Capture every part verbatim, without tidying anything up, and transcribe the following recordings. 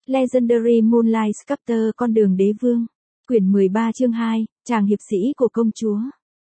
Legendary Moonlight Sculptor Con đường đế vương. Quyển mười ba chương hai, chàng hiệp sĩ của công chúa.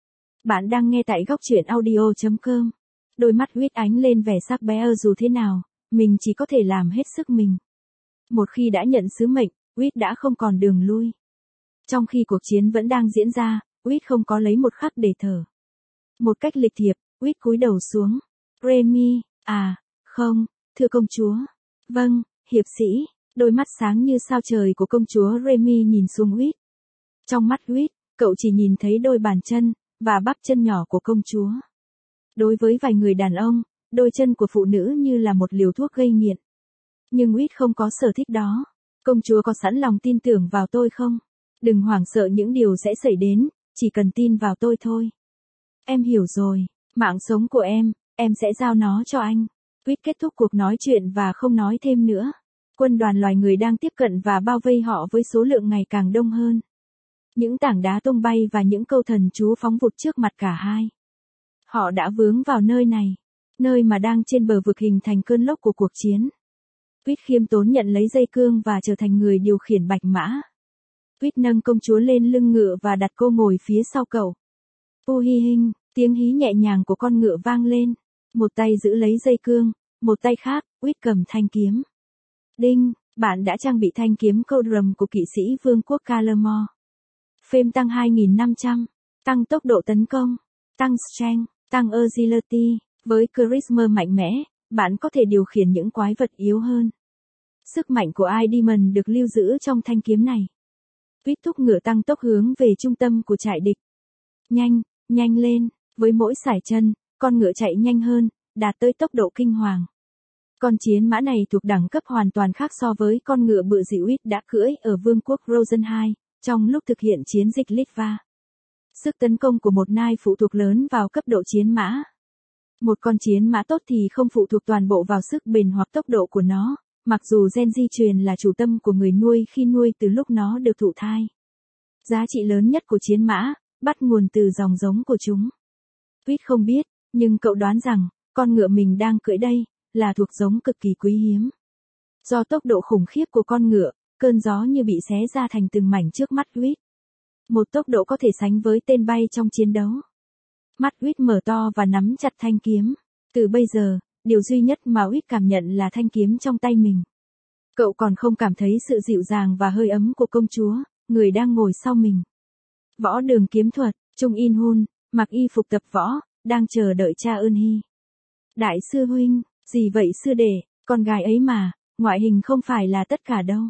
Bạn đang nghe tại góc truyện audio chấm com. Đôi mắt Huyết ánh lên vẻ sắc bén, dù thế nào, mình chỉ có thể làm hết sức mình. Một khi đã nhận sứ mệnh, Huyết đã không còn đường lui. Trong khi cuộc chiến vẫn đang diễn ra, Huyết không có lấy một khắc để thở. Một cách lịch thiệp, Huyết cúi đầu xuống. Remy, à, không, thưa công chúa. Vâng, hiệp sĩ. Đôi mắt sáng như sao trời của công chúa Remy nhìn xuống Huyết. Trong mắt Huyết, cậu chỉ nhìn thấy đôi bàn chân và bắp chân nhỏ của công chúa. Đối với vài người đàn ông, đôi chân của phụ nữ như là một liều thuốc gây nghiện. Nhưng Huyết không có sở thích đó. Công chúa có sẵn lòng tin tưởng vào tôi không? Đừng hoảng sợ những điều sẽ xảy đến, chỉ cần tin vào tôi thôi. Em hiểu rồi, mạng sống của em, em sẽ giao nó cho anh. Huyết kết thúc cuộc nói chuyện và không nói thêm nữa. Quân đoàn loài người đang tiếp cận và bao vây họ với số lượng ngày càng đông hơn. Những tảng đá tung bay và những câu thần chú phóng vụt trước mặt cả hai. Họ đã vướng vào nơi này, nơi mà đang trên bờ vực hình thành cơn lốc của cuộc chiến. Huyết khiêm tốn nhận lấy dây cương và trở thành người điều khiển bạch mã. Huyết nâng công chúa lên lưng ngựa và đặt cô ngồi phía sau cậu. U hi hinh, tiếng hí nhẹ nhàng của con ngựa vang lên. Một tay giữ lấy dây cương, một tay khác, Huyết cầm thanh kiếm. Đinh, bạn đã trang bị thanh kiếm Coldrum của kỵ sĩ vương quốc Calamore. Phêm tăng hai nghìn năm trăm, tăng tốc độ tấn công, tăng strength, tăng agility. Với charisma mạnh mẽ, bạn có thể điều khiển những quái vật yếu hơn. Sức mạnh của Idemon được lưu giữ trong thanh kiếm này. Huyết thúc ngựa tăng tốc hướng về trung tâm của trại địch. Nhanh, nhanh lên, với mỗi sải chân, con ngựa chạy nhanh hơn, đạt tới tốc độ kinh hoàng. Con chiến mã này thuộc đẳng cấp hoàn toàn khác so với con ngựa bự dịu Huyết đã cưỡi ở vương quốc Rosen hai, trong lúc thực hiện chiến dịch Litva. Sức tấn công của một nai phụ thuộc lớn vào cấp độ chiến mã. Một con chiến mã tốt thì không phụ thuộc toàn bộ vào sức bền hoặc tốc độ của nó, mặc dù gen di truyền là chủ tâm của người nuôi khi nuôi từ lúc nó được thụ thai. Giá trị lớn nhất của chiến mã, bắt nguồn từ dòng giống của chúng. Huyết không biết, nhưng cậu đoán rằng, con ngựa mình đang cưỡi đây, là thuộc giống cực kỳ quý hiếm. Do tốc độ khủng khiếp của con ngựa, cơn gió như bị xé ra thành từng mảnh trước mắt Huyết. Một tốc độ có thể sánh với tên bay trong chiến đấu. Mắt Huyết mở to và nắm chặt thanh kiếm. Từ bây giờ, điều duy nhất mà Huyết cảm nhận là thanh kiếm trong tay mình. Cậu còn không cảm thấy sự dịu dàng và hơi ấm của công chúa, người đang ngồi sau mình. Võ đường kiếm thuật, Chung In Hun, mặc y phục tập võ, đang chờ đợi cha Ơn Hy. Đại sư huynh, gì vậy sư đệ, con gái ấy mà, ngoại hình không phải là tất cả đâu.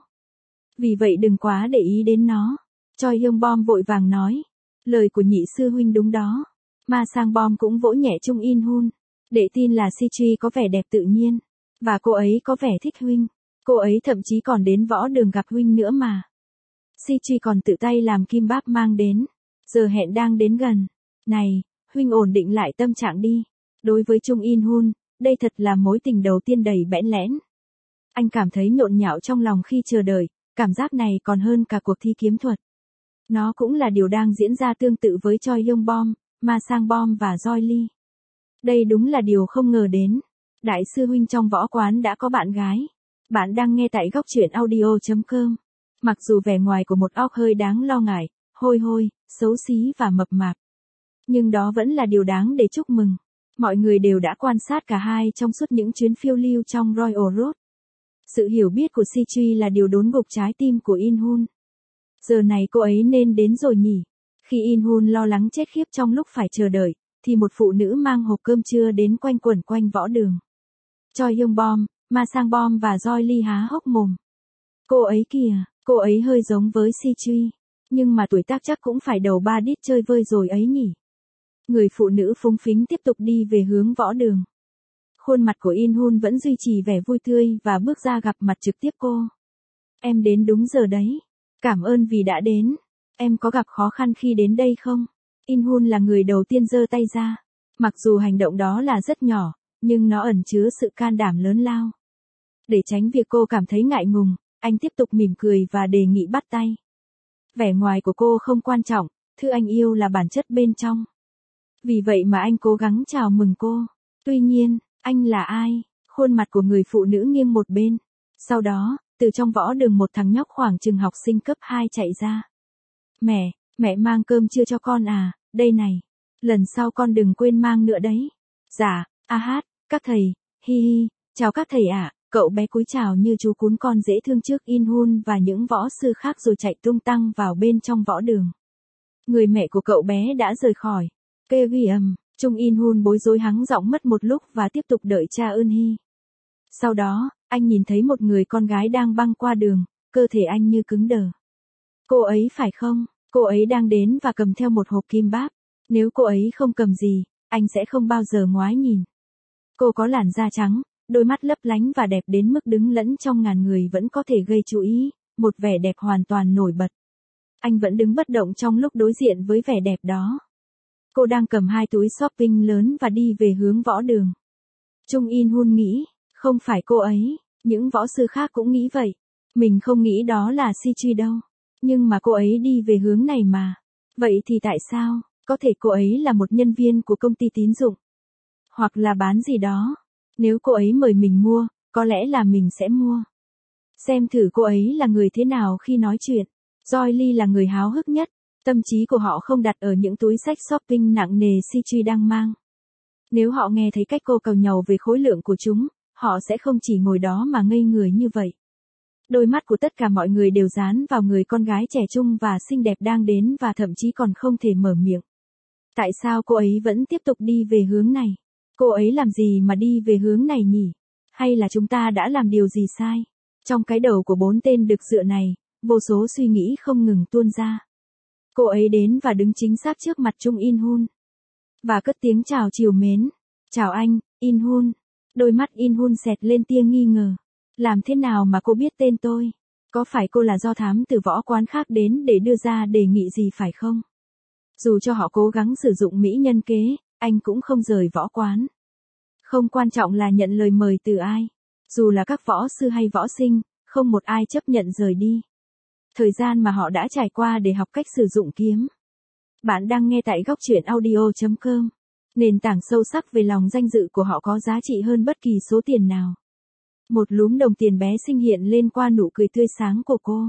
Vì vậy đừng quá để ý đến nó. Choi Hyung Bom vội vàng nói. Lời của nhị sư huynh đúng đó. Ma Sang Bom cũng vỗ nhẹ Chung In Hun. Để tin là Si Truy có vẻ đẹp tự nhiên. Và cô ấy có vẻ thích huynh. Cô ấy thậm chí còn đến võ đường gặp huynh nữa mà. Si Truy còn tự tay làm kim báp mang đến. Giờ hẹn đang đến gần. Này, huynh ổn định lại tâm trạng đi. Đối với Chung In Hun, đây thật là mối tình đầu tiên đầy bẽn lẽn. Anh cảm thấy nhộn nhạo trong lòng khi chờ đợi. Cảm giác này còn hơn cả cuộc thi kiếm thuật. Nó cũng là điều đang diễn ra tương tự với Choi Hyung Bom, Ma Sang Bom và Joy Lee. Đây đúng là điều không ngờ đến. Đại sư huynh trong võ quán đã có bạn gái. Bạn đang nghe tại góc truyện audio chấm com. Mặc dù vẻ ngoài của một óc hơi đáng lo ngại, hôi hôi, xấu xí và mập mạp. Nhưng đó vẫn là điều đáng để chúc mừng. Mọi người đều đã quan sát cả hai trong suốt những chuyến phiêu lưu trong Royal Road. Sự hiểu biết của Si Truy là điều đốn gục trái tim của In Hun. Giờ này cô ấy nên đến rồi nhỉ. Khi In Hun lo lắng chết khiếp trong lúc phải chờ đợi, thì một phụ nữ mang hộp cơm trưa đến quanh quẩn quanh võ đường. Choi Hyung Bom, Ma Sang Bom và Joy Lee há hốc mồm. Cô ấy kìa, cô ấy hơi giống với Si Truy. Nhưng mà tuổi tác chắc cũng phải đầu ba đít chơi vơi rồi ấy nhỉ. Người phụ nữ phúng phính tiếp tục đi về hướng võ đường. Khuôn mặt của In Hun vẫn duy trì vẻ vui tươi và bước ra gặp mặt trực tiếp cô. Em đến đúng giờ đấy. Cảm ơn vì đã đến. Em có gặp khó khăn khi đến đây không? In Hun là người đầu tiên giơ tay ra. Mặc dù hành động đó là rất nhỏ, nhưng nó ẩn chứa sự can đảm lớn lao. Để tránh việc cô cảm thấy ngại ngùng, anh tiếp tục mỉm cười và đề nghị bắt tay. Vẻ ngoài của cô không quan trọng, thứ anh yêu là bản chất bên trong. Vì vậy mà anh cố gắng chào mừng cô. Tuy nhiên, anh là ai? Khuôn mặt của người phụ nữ nghiêng một bên. Sau đó, Từ trong võ đường một thằng nhóc khoảng chừng học sinh cấp hai chạy ra. Mẹ, mẹ mang cơm chưa cho con à, đây này. Lần sau con đừng quên mang nữa đấy. Dạ, a hát, các thầy, hi hi, chào các thầy ạ. Cậu bé cúi chào như chú cún con dễ thương trước In-hun và những võ sư khác rồi chạy tung tăng vào bên trong võ đường. Người mẹ của cậu bé đã rời khỏi. Kê vi ầm, Chung In-hun bối rối hắng giọng mất một lúc và tiếp tục đợi cha Eun-hee. Sau đó, anh nhìn thấy một người con gái đang băng qua đường, cơ thể anh như cứng đờ. Cô ấy phải không? Cô ấy đang đến và cầm theo một hộp kim báp. Nếu cô ấy không cầm gì, anh sẽ không bao giờ ngoái nhìn. Cô có làn da trắng, đôi mắt lấp lánh và đẹp đến mức đứng lẫn trong ngàn người vẫn có thể gây chú ý, một vẻ đẹp hoàn toàn nổi bật. Anh vẫn đứng bất động trong lúc đối diện với vẻ đẹp đó. Cô đang cầm hai túi shopping lớn và đi về hướng võ đường. Chung In-hun nghĩ, không phải cô ấy, những võ sư khác cũng nghĩ vậy. Mình không nghĩ đó là Si-chi đâu. Nhưng mà cô ấy đi về hướng này mà. Vậy thì tại sao? Có thể cô ấy là một nhân viên của công ty tín dụng. Hoặc là bán gì đó. Nếu cô ấy mời mình mua, có lẽ là mình sẽ mua. Xem thử cô ấy là người thế nào khi nói chuyện. Joy Lee là người háo hức nhất. Tâm trí của họ không đặt ở những túi xách shopping nặng nề Si-chi đang mang. Nếu họ nghe thấy cách cô càu nhàu về khối lượng của chúng, họ sẽ không chỉ ngồi đó mà ngây người như vậy. Đôi mắt của tất cả mọi người đều dán vào người con gái trẻ trung và xinh đẹp đang đến và thậm chí còn không thể mở miệng. Tại sao cô ấy vẫn tiếp tục đi về hướng này? Cô ấy làm gì mà đi về hướng này nhỉ? Hay là chúng ta đã làm điều gì sai? Trong cái đầu của bốn tên đực dựa này, vô số suy nghĩ không ngừng tuôn ra. Cô ấy đến và đứng chính xác trước mặt Chung In-hun. Và cất tiếng chào trìu mến. Chào anh, In-hun. Đôi mắt In-hun xẹt lên tia nghi ngờ. Làm thế nào mà cô biết tên tôi? Có phải cô là do thám từ võ quán khác đến để đưa ra đề nghị gì phải không? Dù cho họ cố gắng sử dụng mỹ nhân kế, anh cũng không rời võ quán. Không quan trọng là nhận lời mời từ ai. Dù là các võ sư hay võ sinh, không một ai chấp nhận rời đi. Thời gian mà họ đã trải qua để học cách sử dụng kiếm. Bạn đang nghe tại góc truyện audio chấm com. Nền tảng sâu sắc về lòng danh dự của họ có giá trị hơn bất kỳ số tiền nào. Một lúm đồng tiền bé xinh hiện lên qua nụ cười tươi sáng của cô.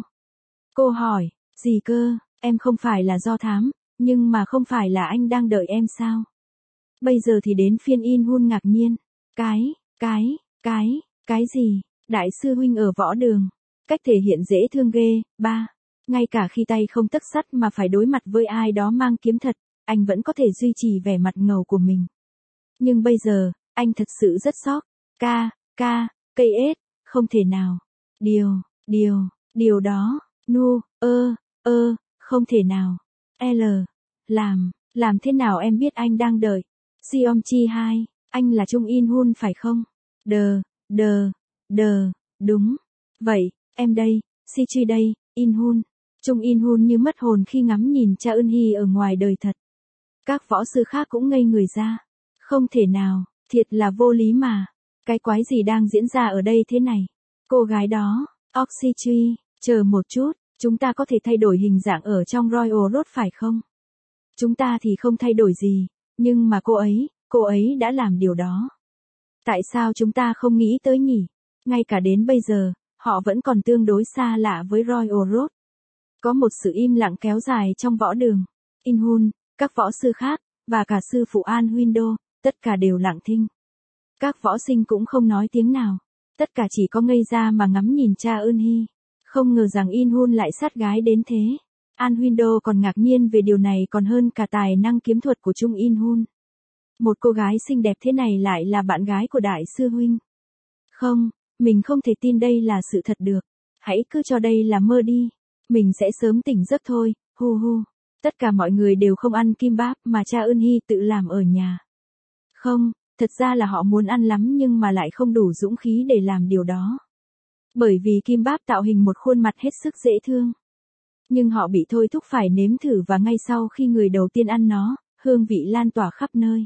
Cô hỏi, gì cơ, em không phải là do thám, nhưng mà không phải là anh đang đợi em sao? Bây giờ thì đến phiên In-hun ngạc nhiên. Cái, cái, cái, cái gì? Đại sư huynh ở võ đường. Cách thể hiện dễ thương ghê. Ba. Ngay cả khi tay không tấc sắt mà phải đối mặt với ai đó mang kiếm thật, anh vẫn có thể duy trì vẻ mặt ngầu của mình. Nhưng bây giờ, anh thật sự rất sốc. Ca, ca, cây ết, không thể nào. Điều, điều, điều đó, nu, ơ, ơ, không thể nào. L, làm, làm thế nào em biết anh đang đợi? Seom Chi hai, anh là Chung In-hun phải không? Đờ, đờ, đờ, đúng. Vậy, em đây, Si-chi đây, In-hun. Chung In-hun như mất hồn khi ngắm nhìn cha Eun-hee ở ngoài đời thật. Các võ sư khác cũng ngây người ra. Không thể nào, thiệt là vô lý mà. Cái quái gì đang diễn ra ở đây thế này? Cô gái đó, Oxy-chi, chờ một chút, chúng ta có thể thay đổi hình dạng ở trong Royal Road phải không? Chúng ta thì không thay đổi gì, nhưng mà cô ấy, cô ấy đã làm điều đó. Tại sao chúng ta không nghĩ tới nhỉ? Ngay cả đến bây giờ, họ vẫn còn tương đối xa lạ với Royal Road. Có một sự im lặng kéo dài trong võ đường. In-hun, các võ sư khác, và cả sư phụ An Huynh-do, tất cả đều lặng thinh. Các võ sinh cũng không nói tiếng nào. Tất cả chỉ có ngây ra mà ngắm nhìn cha Eun-hee. Không ngờ rằng In-hun lại sát gái đến thế. An Huynh-do còn ngạc nhiên về điều này còn hơn cả tài năng kiếm thuật của Chung In-hun. Một cô gái xinh đẹp thế này lại là bạn gái của đại sư huynh. Không, mình không thể tin đây là sự thật được. Hãy cứ cho đây là mơ đi. Mình sẽ sớm tỉnh giấc thôi, hu hu. Tất cả mọi người đều không ăn kim báp mà cha Eun-hee tự làm ở nhà. Không, thật ra là họ muốn ăn lắm nhưng mà lại không đủ dũng khí để làm điều đó. Bởi vì kim báp tạo hình một khuôn mặt hết sức dễ thương. Nhưng họ bị thôi thúc phải nếm thử và ngay sau khi người đầu tiên ăn nó, hương vị lan tỏa khắp nơi.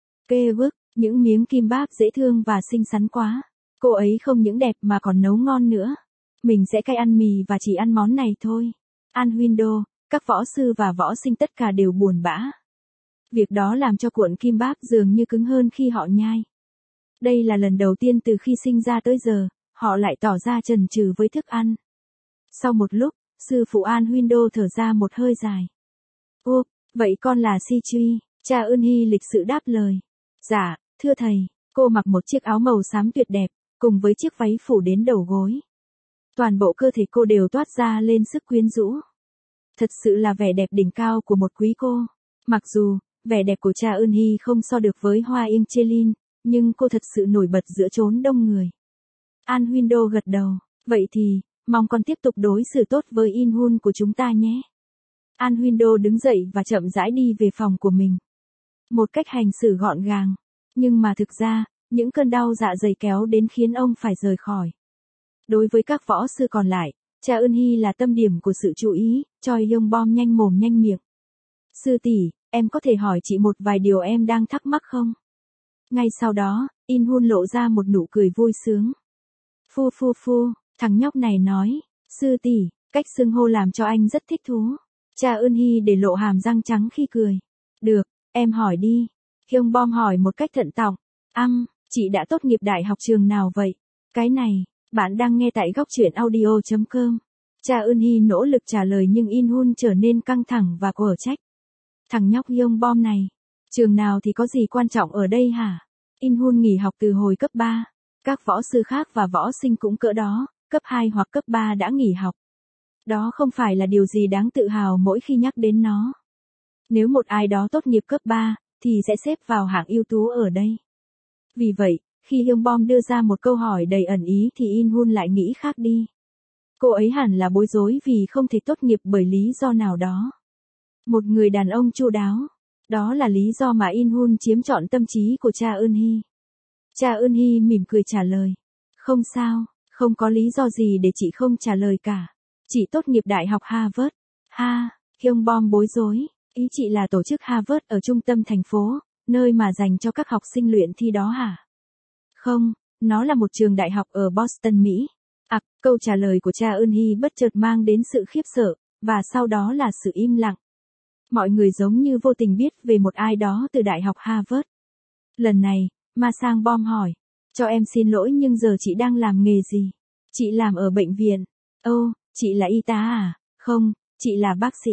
Kê bức, những miếng kim báp dễ thương và xinh xắn quá. Cô ấy không những đẹp mà còn nấu ngon nữa. Mình sẽ cai ăn mì và chỉ ăn món này thôi. An Huynh-do, các võ sư và võ sinh tất cả đều buồn bã. Việc đó làm cho cuộn kim báp dường như cứng hơn khi họ nhai. Đây là lần đầu tiên từ khi sinh ra tới giờ, họ lại tỏ ra chần chừ với thức ăn. Sau một lúc, sư phụ An Huynh Đô thở ra một hơi dài. Ô, vậy con là Si Truy, cha Ưn Hy lịch sự đáp lời. Dạ, thưa thầy, cô mặc một chiếc áo màu xám tuyệt đẹp, cùng với chiếc váy phủ đến đầu gối. Toàn bộ cơ thể cô đều toát ra lên sức quyến rũ. Thật sự là vẻ đẹp đỉnh cao của một quý cô. Mặc dù, vẻ đẹp của cha Ưn Hy không so được với Hoa Yên Chelin, nhưng cô thật sự nổi bật giữa chốn đông người. An Huynh Đô gật đầu, vậy thì, mong con tiếp tục đối xử tốt với In Hun của chúng ta nhé. An Huynh Đô đứng dậy và chậm rãi đi về phòng của mình. Một cách hành xử gọn gàng, nhưng mà thực ra, những cơn đau dạ dày kéo đến khiến ông phải rời khỏi. Đối với các võ sư còn lại, cha Ưn Hy là tâm điểm của sự chú ý, Choi Yong Bom nhanh mồm nhanh miệng. Sư tỷ, em có thể hỏi chị một vài điều em đang thắc mắc không? Ngay sau đó, In Hun lộ ra một nụ cười vui sướng. Phu phu phu, thằng nhóc này nói, sư tỷ, cách xưng hô làm cho anh rất thích thú. Cha Ưn Hy để lộ hàm răng trắng khi cười. Được, em hỏi đi. Hyung Bom hỏi một cách thận trọng. Ăm, chị đã tốt nghiệp đại học trường nào vậy? Cái này, bạn đang nghe tại góc truyện audio chấm com. Cha Ưn Hy nỗ lực trả lời nhưng In Hun trở nên căng thẳng và quở trách. Thằng nhóc Hyung Bom này, trường nào thì có gì quan trọng ở đây hả? In Hun nghỉ học từ hồi cấp ba. Các võ sư khác và võ sinh cũng cỡ đó, cấp hai hoặc cấp ba đã nghỉ học. Đó không phải là điều gì đáng tự hào mỗi khi nhắc đến nó. Nếu một ai đó tốt nghiệp cấp ba, thì sẽ xếp vào hạng ưu tú ở đây. Vì vậy, khi Hyung Bom đưa ra một câu hỏi đầy ẩn ý thì In Hun lại nghĩ khác đi. Cô ấy hẳn là bối rối vì không thể tốt nghiệp bởi lý do nào đó. Một người đàn ông chu đáo. Đó là lý do mà In Hun chiếm trọn tâm trí của cha Ưn Hy. Cha Ưn Hy mỉm cười trả lời. Không sao, không có lý do gì để chị không trả lời cả. Chị tốt nghiệp đại học Harvard. Ha, Hyung Bom bối rối. Ý chị là tổ chức Harvard ở trung tâm thành phố, nơi mà dành cho các học sinh luyện thi đó hả? Không, nó là một trường đại học ở Boston, Mỹ. À, câu trả lời của cha Ưn Hy bất chợt mang đến sự khiếp sợ, và sau đó là sự im lặng. Mọi người giống như vô tình biết về một ai đó từ đại học Harvard. Lần này, Ma Sang Bom hỏi, cho em xin lỗi nhưng giờ chị đang làm nghề gì? Chị làm ở bệnh viện. Ô, oh, chị là y tá à? Không, chị là bác sĩ.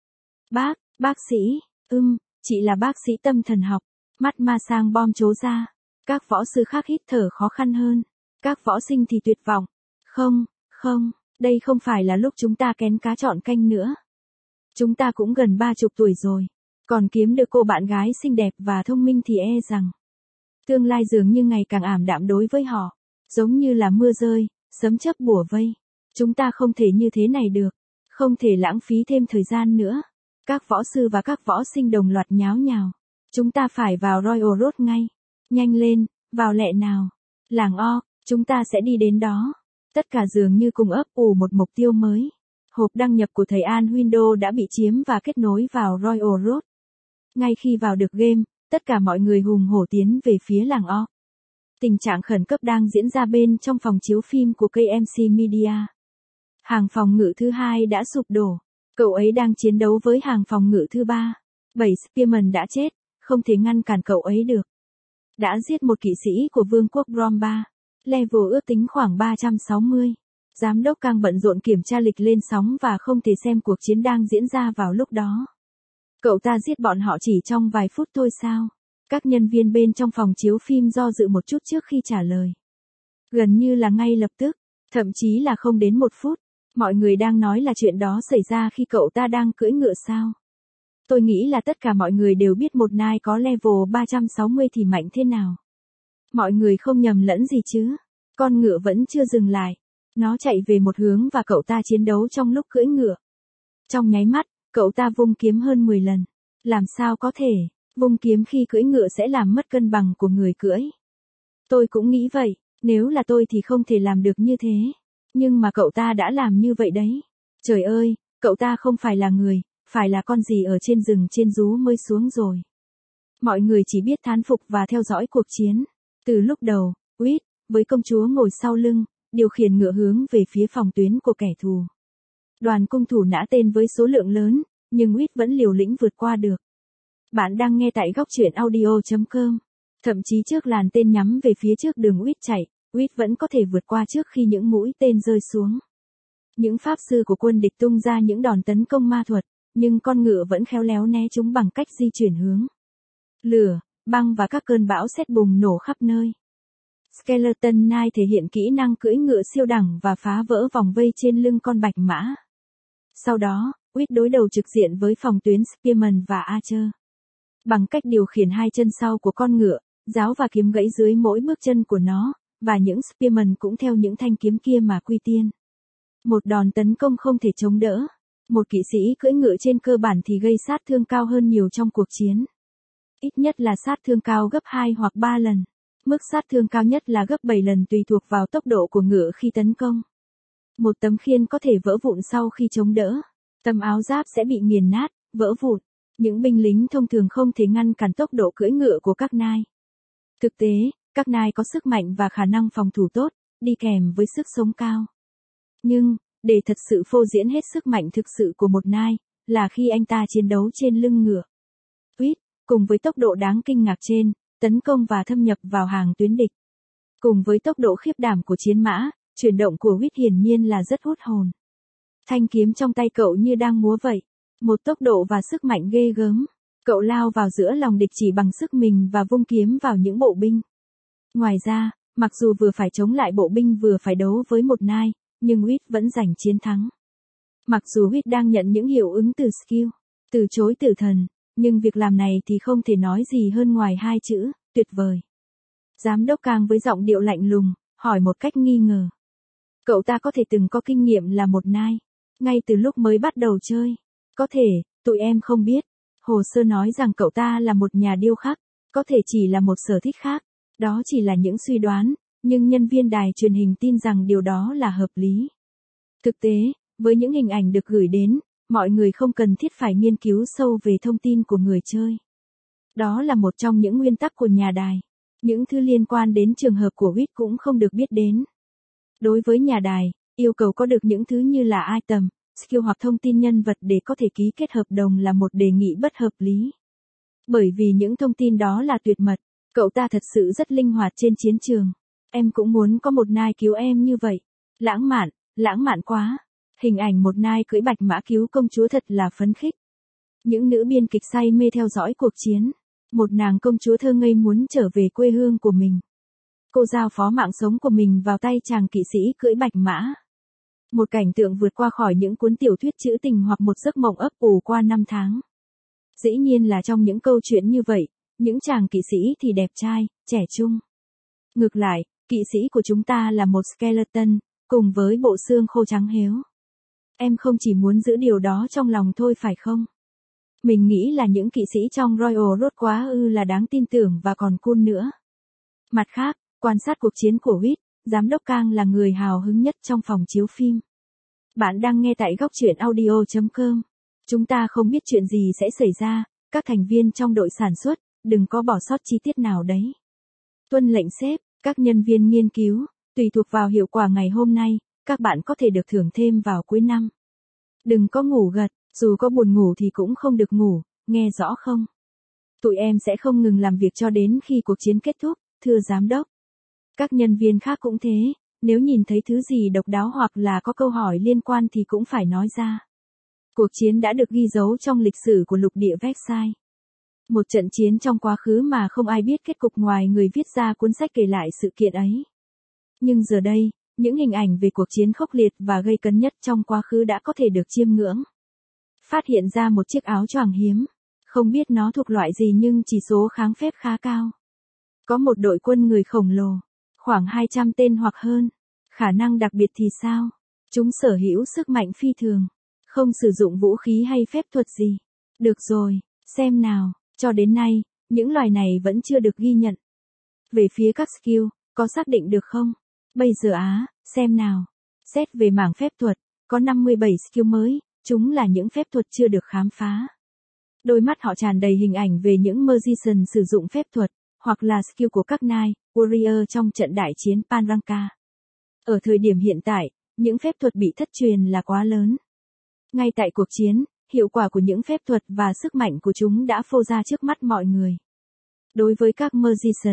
Bác, bác sĩ, ưm, chị là bác sĩ tâm thần học. Mắt Ma Sang Bom trố ra. Các võ sư khác hít thở khó khăn hơn. Các võ sinh thì tuyệt vọng. Không, không, đây không phải là lúc chúng ta kén cá chọn canh nữa. Chúng ta cũng gần ba chục tuổi rồi. Còn kiếm được cô bạn gái xinh đẹp và thông minh thì e rằng tương lai dường như ngày càng ảm đạm đối với họ. Giống như là mưa rơi, sấm chớp bủa vây. Chúng ta không thể như thế này được. Không thể lãng phí thêm thời gian nữa. Các võ sư và các võ sinh đồng loạt nháo nhào. Chúng ta phải vào Royal Road ngay. Nhanh lên, vào lẹ nào. Làng O, chúng ta sẽ đi đến đó. Tất cả dường như cùng ấp ủ một mục tiêu mới. Hộp đăng nhập của thầy An Huynh Đô đã bị chiếm và kết nối vào Royal Road. Ngay khi vào được game, tất cả mọi người hùng hổ tiến về phía làng O. Tình trạng khẩn cấp đang diễn ra bên trong phòng chiếu phim của ca em xê Media. Hàng phòng ngự thứ hai đã sụp đổ. Cậu ấy đang chiến đấu với hàng phòng ngự thứ ba. Bảy Spearman đã chết, không thể ngăn cản cậu ấy được. Đã giết một kỵ sĩ của vương quốc Bromba. Level ước tính khoảng ba trăm sáu mươi. Giám đốc càng bận rộn kiểm tra lịch lên sóng và không thể xem cuộc chiến đang diễn ra vào lúc đó. Cậu ta giết bọn họ chỉ trong vài phút thôi sao? Các nhân viên bên trong phòng chiếu phim do dự một chút trước khi trả lời. Gần như là ngay lập tức, thậm chí là không đến một phút. Mọi người đang nói là chuyện đó xảy ra khi cậu ta đang cưỡi ngựa sao? Tôi nghĩ là tất cả mọi người đều biết một nai có level ba trăm sáu mươi thì mạnh thế nào. Mọi người không nhầm lẫn gì chứ? Con ngựa vẫn chưa dừng lại. Nó chạy về một hướng và cậu ta chiến đấu trong lúc cưỡi ngựa. Trong nháy mắt, cậu ta vung kiếm hơn mười lần. Làm sao có thể, vung kiếm khi cưỡi ngựa sẽ làm mất cân bằng của người cưỡi. Tôi cũng nghĩ vậy, nếu là tôi thì không thể làm được như thế. Nhưng mà cậu ta đã làm như vậy đấy. Trời ơi, cậu ta không phải là người, phải là con gì ở trên rừng trên rú mới xuống rồi. Mọi người chỉ biết thán phục và theo dõi cuộc chiến. Từ lúc đầu, Uýt, với công chúa ngồi sau lưng, điều khiển ngựa hướng về phía phòng tuyến của kẻ thù. Đoàn cung thủ nã tên với số lượng lớn, nhưng Uýt vẫn liều lĩnh vượt qua được. Bạn đang nghe tại góc truyện audio chấm com. Thậm chí trước làn tên nhắm về phía trước đường Uýt chạy, Reed vẫn có thể vượt qua trước khi những mũi tên rơi xuống. Những pháp sư của quân địch tung ra những đòn tấn công ma thuật, nhưng con ngựa vẫn khéo léo né chúng bằng cách di chuyển hướng. Lửa, băng và các cơn bão sét bùng nổ khắp nơi. Skeleton Knight thể hiện kỹ năng cưỡi ngựa siêu đẳng và phá vỡ vòng vây trên lưng con bạch mã. Sau đó, Reed đối đầu trực diện với phòng tuyến Spearman và Archer. Bằng cách điều khiển hai chân sau của con ngựa, giáo và kiếm gãy dưới mỗi bước chân của nó, và những Spearman cũng theo những thanh kiếm kia mà quy tiên. Một đòn tấn công không thể chống đỡ. Một kỵ sĩ cưỡi ngựa trên cơ bản thì gây sát thương cao hơn nhiều trong cuộc chiến. Ít nhất là sát thương cao gấp hai hoặc ba lần. Mức sát thương cao nhất là gấp bảy lần tùy thuộc vào tốc độ của ngựa khi tấn công. Một tấm khiên có thể vỡ vụn sau khi chống đỡ. Tấm áo giáp sẽ bị nghiền nát, vỡ vụn. Những binh lính thông thường không thể ngăn cản tốc độ cưỡi ngựa của các nai. Thực tế, các nai có sức mạnh và khả năng phòng thủ tốt, đi kèm với sức sống cao. Nhưng, để thật sự phô diễn hết sức mạnh thực sự của một nai, là khi anh ta chiến đấu trên lưng ngựa. Reed, cùng với tốc độ đáng kinh ngạc trên, tấn công và thâm nhập vào hàng tuyến địch. Cùng với tốc độ khiếp đảm của chiến mã, chuyển động của Reed hiển nhiên là rất hút hồn. Thanh kiếm trong tay cậu như đang múa vậy. Một tốc độ và sức mạnh ghê gớm. Cậu lao vào giữa lòng địch chỉ bằng sức mình và vung kiếm vào những bộ binh. Ngoài ra, mặc dù vừa phải chống lại bộ binh vừa phải đấu với một nai, nhưng Reed vẫn giành chiến thắng. Mặc dù Reed đang nhận những hiệu ứng từ skill, từ chối tử thần, nhưng việc làm này thì không thể nói gì hơn ngoài hai chữ, tuyệt vời. Giám đốc Kang với giọng điệu lạnh lùng, hỏi một cách nghi ngờ. Cậu ta có thể từng có kinh nghiệm là một nai, ngay từ lúc mới bắt đầu chơi. Có thể, tụi em không biết. Hồ sơ nói rằng cậu ta là một nhà điêu khắc, có thể chỉ là một sở thích khác. Đó chỉ là những suy đoán, nhưng nhân viên đài truyền hình tin rằng điều đó là hợp lý. Thực tế, với những hình ảnh được gửi đến, mọi người không cần thiết phải nghiên cứu sâu về thông tin của người chơi. Đó là một trong những nguyên tắc của nhà đài. Những thứ liên quan đến trường hợp của Reed cũng không được biết đến. Đối với nhà đài, yêu cầu có được những thứ như là item, skill hoặc thông tin nhân vật để có thể ký kết hợp đồng là một đề nghị bất hợp lý. Bởi vì những thông tin đó là tuyệt mật, cậu ta thật sự rất linh hoạt trên chiến trường. Em cũng muốn có một nai cứu em như vậy. Lãng mạn, lãng mạn quá. Hình ảnh một nai cưỡi bạch mã cứu công chúa thật là phấn khích. Những nữ biên kịch say mê theo dõi cuộc chiến. Một nàng công chúa thơ ngây muốn trở về quê hương của mình. Cô giao phó mạng sống của mình vào tay chàng kỵ sĩ cưỡi bạch mã. Một cảnh tượng vượt qua khỏi những cuốn tiểu thuyết trữ tình hoặc một giấc mộng ấp ủ qua năm tháng. Dĩ nhiên là trong những câu chuyện như vậy, những chàng kỵ sĩ thì đẹp trai, trẻ trung. Ngược lại, kỵ sĩ của chúng ta là một skeleton, cùng với bộ xương khô trắng héo. Em không chỉ muốn giữ điều đó trong lòng thôi phải không? Mình nghĩ là những kỵ sĩ trong Royal Road quá ư là đáng tin tưởng và còn cool nữa. Mặt khác, quan sát cuộc chiến của Reed, giám đốc Kang là người hào hứng nhất trong phòng chiếu phim. Bạn đang nghe tại góc truyện audio chấm com. Chúng ta không biết chuyện gì sẽ xảy ra, các thành viên trong đội sản xuất, đừng có bỏ sót chi tiết nào đấy. Tuân lệnh sếp, các nhân viên nghiên cứu, tùy thuộc vào hiệu quả ngày hôm nay, các bạn có thể được thưởng thêm vào cuối năm. Đừng có ngủ gật, dù có buồn ngủ thì cũng không được ngủ, nghe rõ không? Tụi em sẽ không ngừng làm việc cho đến khi cuộc chiến kết thúc, thưa giám đốc. Các nhân viên khác cũng thế, nếu nhìn thấy thứ gì độc đáo hoặc là có câu hỏi liên quan thì cũng phải nói ra. Cuộc chiến đã được ghi dấu trong lịch sử của lục địa Versailles. Một trận chiến trong quá khứ mà không ai biết kết cục ngoài người viết ra cuốn sách kể lại sự kiện ấy. Nhưng giờ đây, những hình ảnh về cuộc chiến khốc liệt và gây cấn nhất trong quá khứ đã có thể được chiêm ngưỡng. Phát hiện ra một chiếc áo choàng hiếm. Không biết nó thuộc loại gì nhưng chỉ số kháng phép khá cao. Có một đội quân người khổng lồ. Khoảng hai trăm tên hoặc hơn. Khả năng đặc biệt thì sao? Chúng sở hữu sức mạnh phi thường. Không sử dụng vũ khí hay phép thuật gì. Được rồi, xem nào. Cho đến nay, những loài này vẫn chưa được ghi nhận. Về phía các skill, có xác định được không? Bây giờ á, xem nào. Xét về mảng phép thuật, có năm mươi bảy skill mới, chúng là những phép thuật chưa được khám phá. Đôi mắt họ tràn đầy hình ảnh về những magician sử dụng phép thuật, hoặc là skill của các knight, warrior trong trận đại chiến Panranka. Ở thời điểm hiện tại, những phép thuật bị thất truyền là quá lớn. Ngay tại cuộc chiến, hiệu quả của những phép thuật và sức mạnh của chúng đã phô ra trước mắt mọi người. Đối với các magician,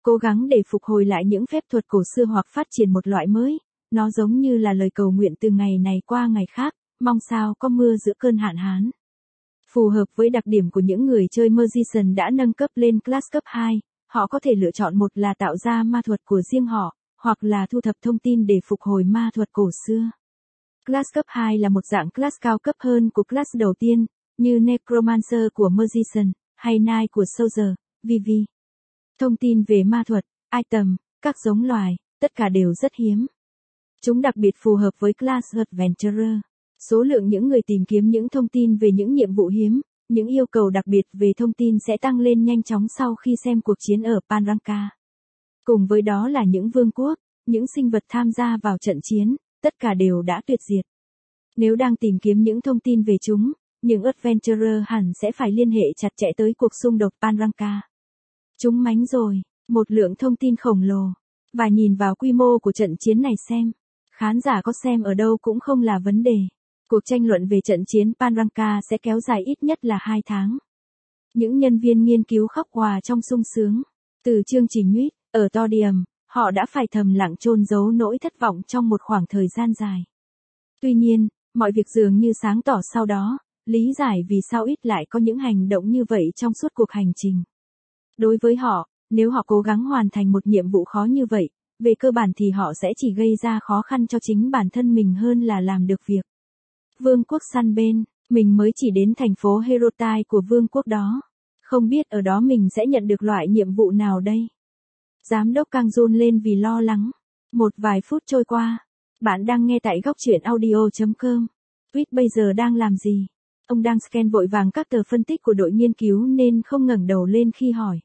cố gắng để phục hồi lại những phép thuật cổ xưa hoặc phát triển một loại mới. Nó giống như là lời cầu nguyện từ ngày này qua ngày khác, mong sao có mưa giữa cơn hạn hán. Phù hợp với đặc điểm của những người chơi Magician đã nâng cấp lên class cấp hai, họ có thể lựa chọn một là tạo ra ma thuật của riêng họ, hoặc là thu thập thông tin để phục hồi ma thuật cổ xưa. Class cấp hai là một dạng class cao cấp hơn của class đầu tiên, như Necromancer của Magician, hay Knight của Soldier, vân vân. Thông tin về ma thuật, item, các giống loài, tất cả đều rất hiếm. Chúng đặc biệt phù hợp với class Adventurer. Số lượng những người tìm kiếm những thông tin về những nhiệm vụ hiếm, những yêu cầu đặc biệt về thông tin sẽ tăng lên nhanh chóng sau khi xem cuộc chiến ở Panranka. Cùng với đó là những vương quốc, những sinh vật tham gia vào trận chiến, tất cả đều đã tuyệt diệt. Nếu đang tìm kiếm những thông tin về chúng, những Adventurer hẳn sẽ phải liên hệ chặt chẽ tới cuộc xung đột Panranka. Chúng mánh rồi, một lượng thông tin khổng lồ. Và nhìn vào quy mô của trận chiến này xem. Khán giả có xem ở đâu cũng không là vấn đề. Cuộc tranh luận về trận chiến Panranka sẽ kéo dài ít nhất là hai tháng. Những nhân viên nghiên cứu khóc hòa trong sung sướng. Từ chương trình Nuit, ở Todium, họ đã phải thầm lặng chôn giấu nỗi thất vọng trong một khoảng thời gian dài. Tuy nhiên, mọi việc dường như sáng tỏ sau đó, lý giải vì sao ít lại có những hành động như vậy trong suốt cuộc hành trình. Đối với họ, nếu họ cố gắng hoàn thành một nhiệm vụ khó như vậy, về cơ bản thì họ sẽ chỉ gây ra khó khăn cho chính bản thân mình hơn là làm được việc. Vương quốc Săn bên, mình mới chỉ đến thành phố Herotai của vương quốc đó. Không biết ở đó mình sẽ nhận được loại nhiệm vụ nào đây. Giám đốc càng run lên vì lo lắng. Một vài phút trôi qua. Bạn đang nghe tại góc truyện audio chấm com. Tweet bây giờ đang làm gì? Ông đang scan vội vàng các tờ phân tích của đội nghiên cứu nên không ngẩng đầu lên khi hỏi.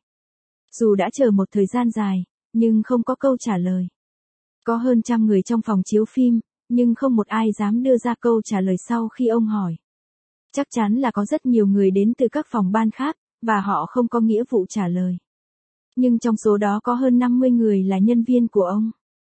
Dù đã chờ một thời gian dài, nhưng không có câu trả lời. Có hơn trăm người trong phòng chiếu phim, nhưng không một ai dám đưa ra câu trả lời sau khi ông hỏi. Chắc chắn là có rất nhiều người đến từ các phòng ban khác, và họ không có nghĩa vụ trả lời. Nhưng trong số đó có hơn năm mươi người là nhân viên của ông.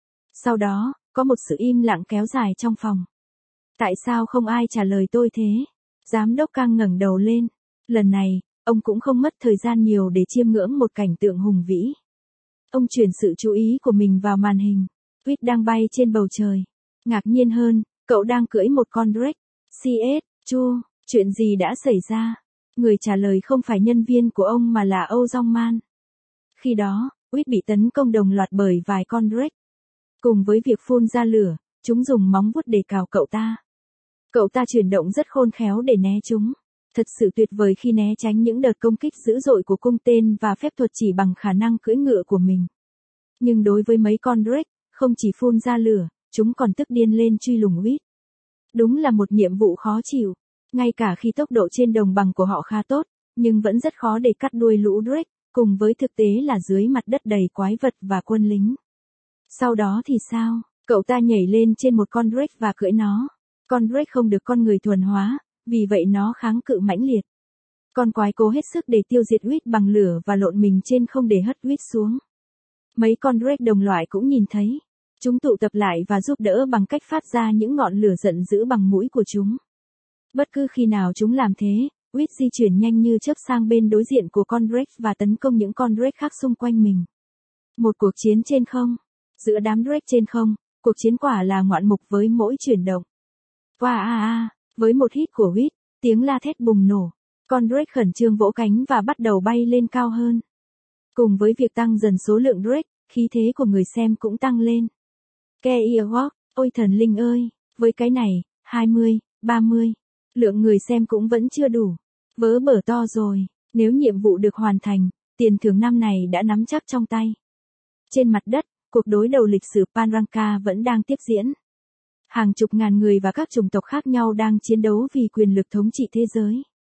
Sau đó, có một sự im lặng kéo dài trong phòng. Tại sao không ai trả lời tôi thế? Giám đốc càng ngẩng đầu lên. Lần này, ông cũng không mất thời gian nhiều để chiêm ngưỡng một cảnh tượng hùng vĩ. Ông chuyển sự chú ý của mình vào màn hình. Tweet đang bay trên bầu trời. Ngạc nhiên hơn, cậu đang cưỡi một con Drake. xê ét, Chu, chuyện gì đã xảy ra? Người trả lời không phải nhân viên của ông mà là Âu Dong Man. Khi đó, Tweet bị tấn công đồng loạt bởi vài con Drake. Cùng với việc phun ra lửa, chúng dùng móng vuốt để cào cậu ta. Cậu ta chuyển động rất khôn khéo để né chúng. Thật sự tuyệt vời khi né tránh những đợt công kích dữ dội của cung tên và phép thuật chỉ bằng khả năng cưỡi ngựa của mình. Nhưng đối với mấy con Drake, không chỉ phun ra lửa, chúng còn tức điên lên truy lùng Tweet. Đúng là một nhiệm vụ khó chịu. Ngay cả khi tốc độ trên đồng bằng của họ khá tốt, nhưng vẫn rất khó để cắt đuôi lũ Drake, cùng với thực tế là dưới mặt đất đầy quái vật và quân lính. Sau đó thì sao? Cậu ta nhảy lên trên một con Drake và cưỡi nó. Con Drake không được con người thuần hóa, vì vậy nó kháng cự mãnh liệt. Con quái cố hết sức để tiêu diệt Tweet bằng lửa và lộn mình trên không để hất Tweet xuống. Mấy con Drake đồng loại cũng nhìn thấy. Chúng tụ tập lại và giúp đỡ bằng cách phát ra những ngọn lửa giận dữ bằng mũi của chúng. Bất cứ khi nào chúng làm thế, Tweet di chuyển nhanh như chớp sang bên đối diện của con Drake và tấn công những con Drake khác xung quanh mình. Một cuộc chiến trên không. Giữa đám Drake trên không, cuộc chiến quả là ngoạn mục với mỗi chuyển động. Wow a a, với một hit của Tweet, tiếng la thét bùng nổ. Con Drake khẩn trương vỗ cánh và bắt đầu bay lên cao hơn. Cùng với việc tăng dần số lượng Drake, khí thế của người xem cũng tăng lên. Ke Earwalk, ôi thần linh ơi, với cái này, hai mươi, ba mươi, lượng người xem cũng vẫn chưa đủ. Vớ bở to rồi, nếu nhiệm vụ được hoàn thành, tiền thưởng năm này đã nắm chắc trong tay. Trên mặt đất, cuộc đối đầu lịch sử Panranka vẫn đang tiếp diễn. Hàng chục ngàn người và các chủng tộc khác nhau đang chiến đấu vì quyền lực thống trị thế giới.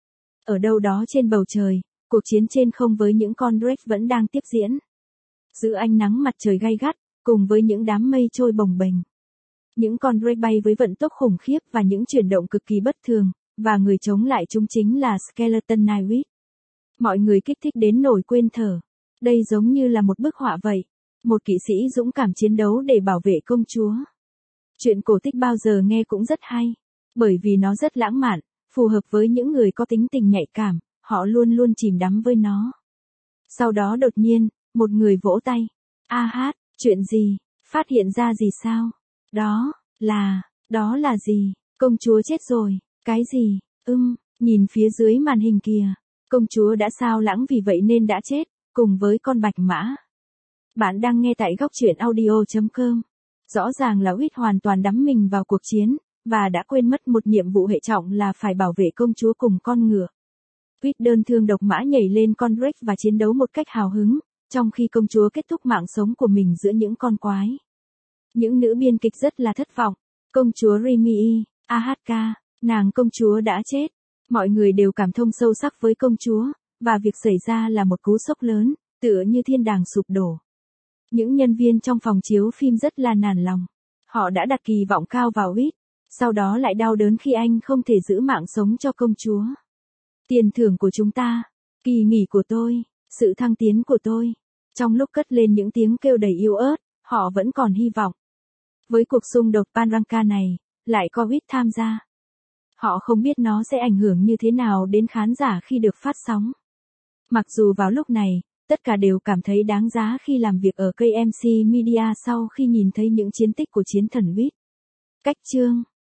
Ở đâu đó trên bầu trời, cuộc chiến trên không với những con Drake vẫn đang tiếp diễn. Giữa ánh nắng mặt trời gay gắt, cùng với những đám mây trôi bồng bềnh. Những con Drake bay với vận tốc khủng khiếp và những chuyển động cực kỳ bất thường, và người chống lại chúng chính là Skeleton Knight. Mọi người kích thích đến nổi quên thở. Đây giống như là một bức họa vậy. Một kỵ sĩ dũng cảm chiến đấu để bảo vệ công chúa. Chuyện cổ tích bao giờ nghe cũng rất hay. Bởi vì nó rất lãng mạn, phù hợp với những người có tính tình nhạy cảm, họ luôn luôn chìm đắm với nó. Sau đó đột nhiên, Một người vỗ tay. A hát, chuyện gì? Phát hiện ra gì sao? Đó, là, đó là gì? Công chúa chết rồi. Cái gì? Ưm, nhìn phía dưới màn hình kìa. Công chúa đã sao lãng vì vậy nên đã chết, cùng với con bạch mã. Bạn đang nghe tại góc truyện audio chấm com. Rõ ràng là Uýt hoàn toàn đắm mình vào cuộc chiến, và đã quên mất một nhiệm vụ hệ trọng là phải bảo vệ công chúa cùng con ngựa. Uýt đơn thương độc mã nhảy lên con Rex và chiến đấu một cách hào hứng, trong khi công chúa kết thúc mạng sống của mình giữa những con quái. Những nữ biên kịch rất là thất vọng. Công chúa Remy, a hát ca, nàng công chúa đã chết. Mọi người đều cảm thông sâu sắc với công chúa, và việc xảy ra là một cú sốc lớn, tựa như thiên đàng sụp đổ. Những nhân viên trong phòng chiếu phim rất là nản lòng. Họ đã đặt kỳ vọng cao vào Uýt, sau đó lại đau đớn khi anh không thể giữ mạng sống cho công chúa. Tiền thưởng của chúng ta, kỳ nghỉ của tôi, sự thăng tiến của tôi. Trong lúc cất lên những tiếng kêu đầy yếu ớt, họ vẫn còn hy vọng. Với cuộc xung đột Panranka này, lại có Uýt tham gia. Họ không biết nó sẽ ảnh hưởng như thế nào đến khán giả khi được phát sóng. Mặc dù vào lúc này, tất cả đều cảm thấy đáng giá khi làm việc ở ca em xê Media sau khi nhìn thấy những chiến tích của chiến thần Uýt. Cách chương